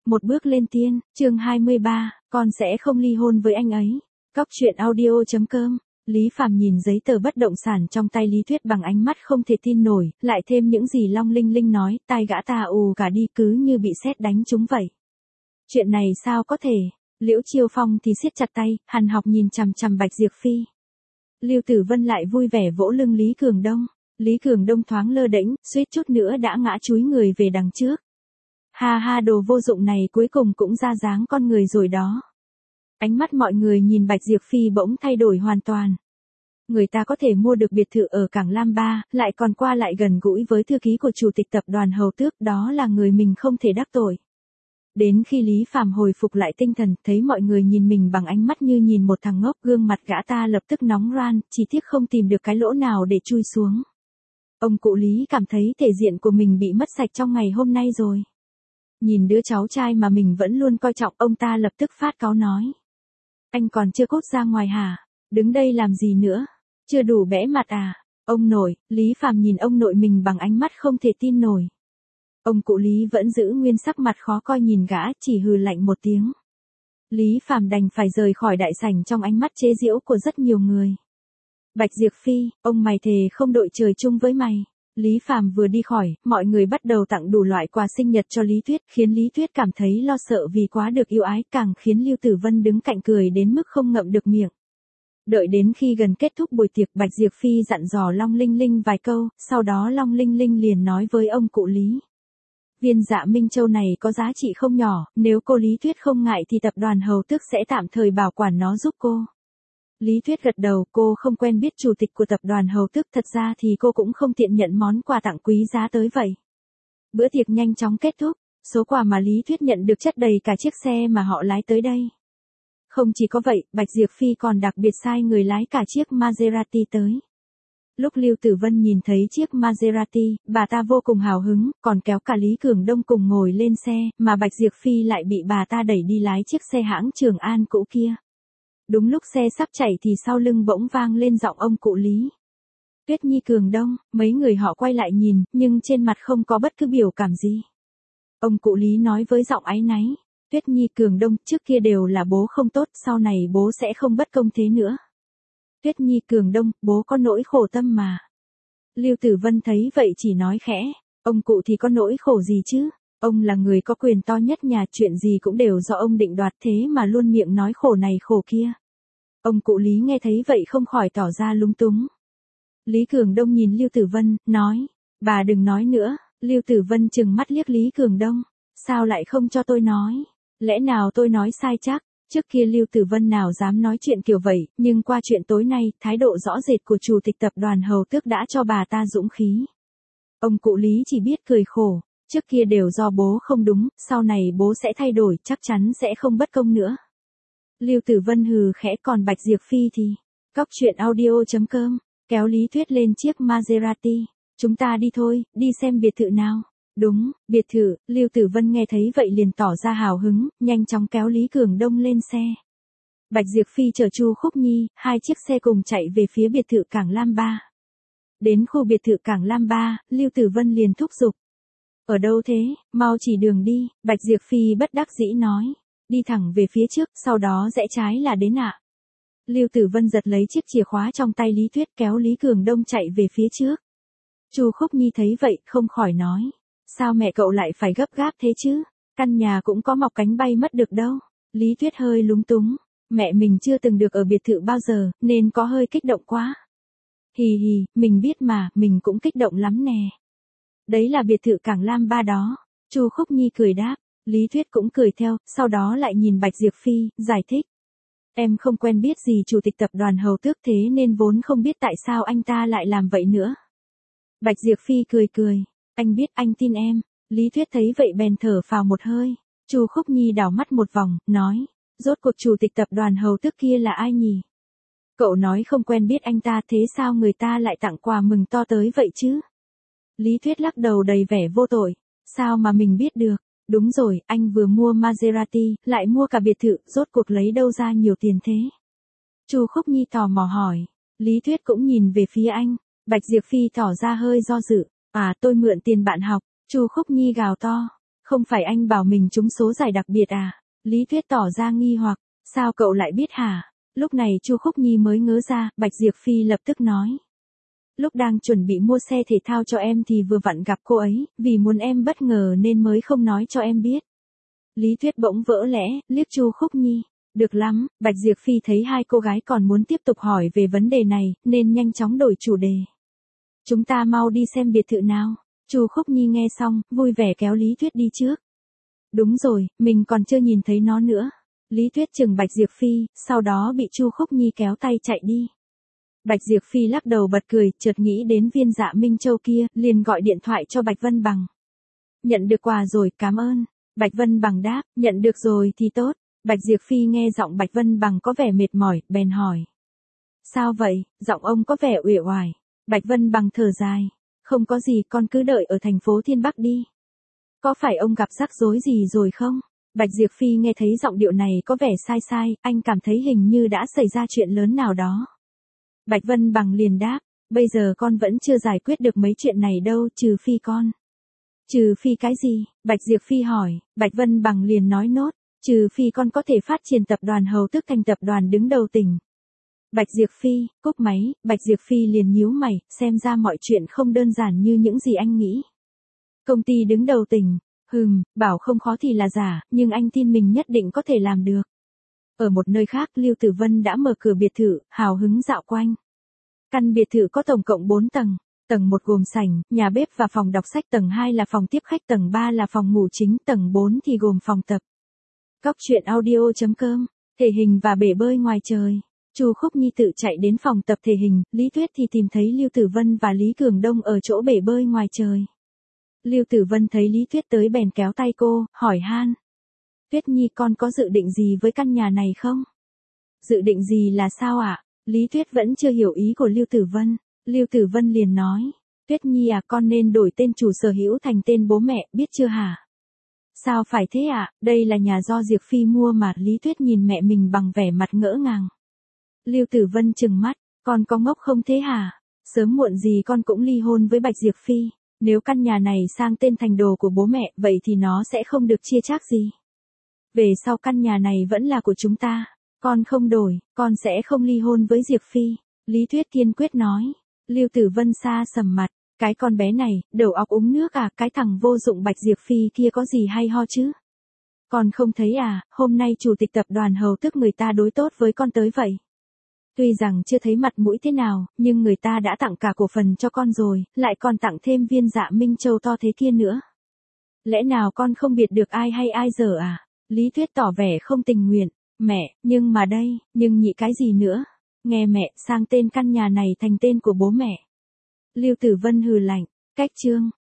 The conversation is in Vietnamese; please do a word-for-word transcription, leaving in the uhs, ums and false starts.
Một bước lên tiên, chương hai mươi ba, con sẽ không ly hôn với anh ấy. Cóc truyện audio chấm com. Lý Phàm nhìn giấy tờ bất động sản trong tay Lý Tuyết bằng ánh mắt không thể tin nổi, lại thêm những gì Long Linh Linh nói, tai gã ta ù cả đi cứ như bị sét đánh trúng vậy. Chuyện này sao có thể? Liễu Chiêu Phong thì siết chặt tay, hằn học nhìn chằm chằm Bạch Diệp Phi. Lưu Tử Vân lại vui vẻ vỗ lưng Lý Cường Đông. Lý Cường Đông thoáng lơ đễnh, suýt chút nữa đã ngã chúi người về đằng trước. Ha ha, đồ vô dụng này cuối cùng cũng ra dáng con người rồi đó. Ánh mắt mọi người nhìn Bạch Diệp Phi bỗng thay đổi hoàn toàn. Người ta có thể mua được biệt thự ở Cảng Lam Ba, lại còn qua lại gần gũi với thư ký của chủ tịch tập đoàn Hầu Tước, đó là người mình không thể đắc tội. Đến khi Lý Phàm hồi phục lại tinh thần, thấy mọi người nhìn mình bằng ánh mắt như nhìn một thằng ngốc, gương mặt gã ta lập tức nóng ran, chỉ tiếc không tìm được cái lỗ nào để chui xuống. Ông cụ Lý cảm thấy thể diện của mình bị mất sạch trong ngày hôm nay rồi. Nhìn đứa cháu trai mà mình vẫn luôn coi trọng, ông ta lập tức phát cáu nói. Anh còn chưa cốt ra ngoài hả? Đứng đây làm gì nữa? Chưa đủ bẽ mặt à? Ông nội, Lý Phàm nhìn ông nội mình bằng ánh mắt không thể tin nổi. Ông cụ Lý vẫn giữ nguyên sắc mặt khó coi nhìn gã, chỉ hừ lạnh một tiếng. Lý Phàm đành phải rời khỏi đại sảnh trong ánh mắt chế giễu của rất nhiều người. Bạch Diệp Phi, ông mày thề không đội trời chung với mày. Lý Phàm vừa đi khỏi, mọi người bắt đầu tặng đủ loại quà sinh nhật cho Lý Tuyết, khiến Lý Tuyết cảm thấy lo sợ vì quá được yêu ái, càng khiến Lưu Tử Vân đứng cạnh cười đến mức không ngậm được miệng. Đợi đến khi gần kết thúc buổi tiệc, Bạch Diệp Phi dặn dò Long Linh Linh vài câu, sau đó Long Linh Linh liền nói với ông cụ Lý. Viên Dạ Minh Châu này có giá trị không nhỏ, nếu cô Lý Tuyết không ngại thì tập đoàn Hầu Tước sẽ tạm thời bảo quản nó giúp cô. Lý Tuyết gật đầu, cô không quen biết chủ tịch của tập đoàn Hầu Tước, thật ra thì cô cũng không tiện nhận món quà tặng quý giá tới vậy. Bữa tiệc nhanh chóng kết thúc, số quà mà Lý Tuyết nhận được chất đầy cả chiếc xe mà họ lái tới đây. Không chỉ có vậy, Bạch Diệp Phi còn đặc biệt sai người lái cả chiếc Maserati tới. Lúc Lưu Tử Vân nhìn thấy chiếc Maserati, bà ta vô cùng hào hứng, còn kéo cả Lý Cường Đông cùng ngồi lên xe, mà Bạch Diệp Phi lại bị bà ta đẩy đi lái chiếc xe hãng Trường An cũ kia. Đúng lúc xe sắp chạy thì sau lưng bỗng vang lên giọng ông cụ Lý. Tuyết Nhi, Cường Đông, mấy người họ quay lại nhìn, nhưng trên mặt không có bất cứ biểu cảm gì. Ông cụ Lý nói với giọng áy náy. Tuyết Nhi, Cường Đông, trước kia đều là bố không tốt, sau này bố sẽ không bất công thế nữa. Tuyết Nhi, Cường Đông, bố có nỗi khổ tâm mà. Lưu Tử Vân thấy vậy chỉ nói khẽ, ông cụ thì có nỗi khổ gì chứ? Ông là người có quyền to nhất nhà, chuyện gì cũng đều do ông định đoạt, thế mà luôn miệng nói khổ này khổ kia. Ông cụ Lý nghe thấy vậy không khỏi tỏ ra lúng túng. Lý Cường Đông nhìn Lưu Tử Vân, nói, bà đừng nói nữa. Lưu Tử Vân trừng mắt liếc Lý Cường Đông, sao lại không cho tôi nói? Lẽ nào tôi nói sai chắc? Trước kia Lưu Tử Vân nào dám nói chuyện kiểu vậy, nhưng qua chuyện tối nay, thái độ rõ rệt của chủ tịch tập đoàn Hầu Tước đã cho bà ta dũng khí. Ông cụ Lý chỉ biết cười khổ, trước kia đều do bố không đúng, sau này bố sẽ thay đổi, chắc chắn sẽ không bất công nữa. Lưu Tử Vân hừ khẽ, còn Bạch Diệp Phi thì, cóc truyện audio chấm com, kéo Lý Tuyết lên chiếc Maserati, chúng ta đi thôi, đi xem biệt thự nào. Đúng, biệt thự. Lưu Tử Vân nghe thấy vậy liền tỏ ra hào hứng, nhanh chóng kéo Lý Cường Đông lên xe. Bạch Diệp Phi chở Chu Khúc Nhi, hai chiếc xe cùng chạy về phía biệt thự Cảng Lam Ba. Đến khu biệt thự Cảng Lam Ba, Lưu Tử Vân liền thúc giục. Ở đâu thế, mau chỉ đường đi. Bạch Diệp Phi bất đắc dĩ nói. Đi thẳng về phía trước, sau đó rẽ trái là đến ạ. Lưu Tử Vân giật lấy chiếc chìa khóa trong tay Lý Tuyết, kéo Lý Cường Đông chạy về phía trước. Chu Khúc Nhi thấy vậy, không khỏi nói. Sao mẹ cậu lại phải gấp gáp thế chứ? Căn nhà cũng có mọc cánh bay mất được đâu. Lý Tuyết hơi lúng túng. Mẹ mình chưa từng được ở biệt thự bao giờ, nên có hơi kích động quá. Hì hì, mình biết mà, mình cũng kích động lắm nè. Đấy là biệt thự Cảng Lam Ba đó. Chu Khúc Nhi cười đáp. Lý Tuyết cũng cười theo, sau đó lại nhìn Bạch Diệp Phi, giải thích. Em không quen biết gì chủ tịch tập đoàn Hầu Tước, thế nên vốn không biết tại sao anh ta lại làm vậy nữa. Bạch Diệp Phi cười cười. Anh biết, anh tin em. Lý Tuyết thấy vậy bèn thở phào một hơi. Chu Khúc Nhi đảo mắt một vòng, nói. Rốt cuộc chủ tịch tập đoàn Hầu Tước kia là ai nhỉ? Cậu nói không quen biết anh ta, thế sao người ta lại tặng quà mừng to tới vậy chứ? Lý Tuyết lắc đầu đầy vẻ vô tội. Sao mà mình biết được? Đúng rồi, anh vừa mua Maserati, lại mua cả biệt thự, rốt cuộc lấy đâu ra nhiều tiền thế? Chu Khúc Nhi tò mò hỏi. Lý Tuyết cũng nhìn về phía anh. Bạch Diệp Phi tỏ ra hơi do dự. À, tôi mượn tiền bạn học. Chu Khúc Nhi gào to. Không phải anh bảo mình trúng số giải đặc biệt à? Lý Tuyết tỏ ra nghi hoặc, sao cậu lại biết hả? Lúc này Chu Khúc Nhi mới ngớ ra, Bạch Diệp Phi lập tức nói. Lúc đang chuẩn bị mua xe thể thao cho em thì vừa vặn gặp cô ấy, vì muốn em bất ngờ nên mới không nói cho em biết. Lý Tuyết bỗng vỡ lẽ, liếc Chu Khúc Nhi. Được lắm, Bạch Diệp Phi thấy hai cô gái còn muốn tiếp tục hỏi về vấn đề này, nên nhanh chóng đổi chủ đề. Chúng ta mau đi xem biệt thự nào. Chu Khúc Nhi nghe xong, vui vẻ kéo Lý Tuyết đi trước. Đúng rồi, mình còn chưa nhìn thấy nó nữa. Lý Tuyết chừng Bạch Diệp Phi, sau đó bị Chu Khúc Nhi kéo tay chạy đi. Bạch Diệp Phi lắc đầu bật cười, chợt nghĩ đến viên Dạ Minh Châu kia, liền gọi điện thoại cho Bạch Vân Bằng. Nhận được quà rồi, cảm ơn. Bạch Vân Bằng đáp, nhận được rồi thì tốt. Bạch Diệp Phi nghe giọng Bạch Vân Bằng có vẻ mệt mỏi, bèn hỏi. Sao vậy, giọng ông có vẻ uể oải. Bạch Vân Bằng thở dài. Không có gì, con cứ đợi ở thành phố Thiên Bắc đi. Có phải ông gặp rắc rối gì rồi không? Bạch Diệp Phi nghe thấy giọng điệu này có vẻ sai sai, anh cảm thấy hình như đã xảy ra chuyện lớn nào đó. Bạch Vân Bằng liền đáp, bây giờ con vẫn chưa giải quyết được mấy chuyện này đâu, trừ phi con. Trừ phi cái gì? Bạch Diệp Phi hỏi, Bạch Vân Bằng liền nói nốt, trừ phi con có thể phát triển tập đoàn Hầu Tức thành tập đoàn đứng đầu tỉnh. Bạch Diệp Phi, cúp máy, Bạch Diệp Phi liền nhíu mày, xem ra mọi chuyện không đơn giản như những gì anh nghĩ. Công ty đứng đầu tỉnh, hừm, bảo không khó thì là giả, nhưng anh tin mình nhất định có thể làm được. Ở một nơi khác, Lưu Tử Vân đã mở cửa biệt thự, hào hứng dạo quanh. Căn biệt thự có tổng cộng bốn tầng. Tầng một gồm sảnh, nhà bếp và phòng đọc sách, tầng hai là phòng tiếp khách, tầng ba là phòng ngủ chính, tầng bốn thì gồm phòng tập. Cóc truyện audio chấm com, thể hình và bể bơi ngoài trời. Chu Khúc Nhi tự chạy đến phòng tập thể hình, Lý Tuyết thì tìm thấy Lưu Tử Vân và Lý Cường Đông ở chỗ bể bơi ngoài trời. Lưu Tử Vân thấy Lý Tuyết tới bèn kéo tay cô, hỏi han. Tuyết Nhi, con có dự định gì với căn nhà này không? Dự định gì là sao ạ? À? Lý Tuyết vẫn chưa hiểu ý của Lưu Tử Vân. Lưu Tử Vân liền nói. Tuyết Nhi à, con nên đổi tên chủ sở hữu thành tên bố mẹ, biết chưa hả? Sao phải thế ạ? À? Đây là nhà do Diệp Phi mua mà. Lý Tuyết nhìn mẹ mình bằng vẻ mặt ngỡ ngàng. Lưu Tử Vân trừng mắt. Con có ngốc không thế hả? Sớm muộn gì con cũng ly hôn với Bạch Diệp Phi. Nếu căn nhà này sang tên thành đồ của bố mẹ, vậy thì nó sẽ không được chia chác gì. Về sau căn nhà này vẫn là của chúng ta. Con không đổi, con sẽ không ly hôn với Diệp Phi. Lý Tuyết kiên quyết nói. Lưu Tử Vân xa sầm mặt. Cái con bé này, đầu óc uống nước à, cái thằng vô dụng Bạch Diệp Phi kia có gì hay ho chứ? Con không thấy à, hôm nay chủ tịch tập đoàn Hầu Tức người ta đối tốt với con tới vậy. Tuy rằng chưa thấy mặt mũi thế nào, nhưng người ta đã tặng cả cổ phần cho con rồi, lại còn tặng thêm viên Dạ Minh Châu to thế kia nữa. Lẽ nào con không biệt được ai hay ai giờ à? Lý Tuyết tỏ vẻ không tình nguyện. Mẹ, nhưng mà đây, nhưng nhị cái gì nữa? Nghe mẹ, sang tên căn nhà này thành tên của bố mẹ. Lưu Tử Vân hừ lạnh, cách chương.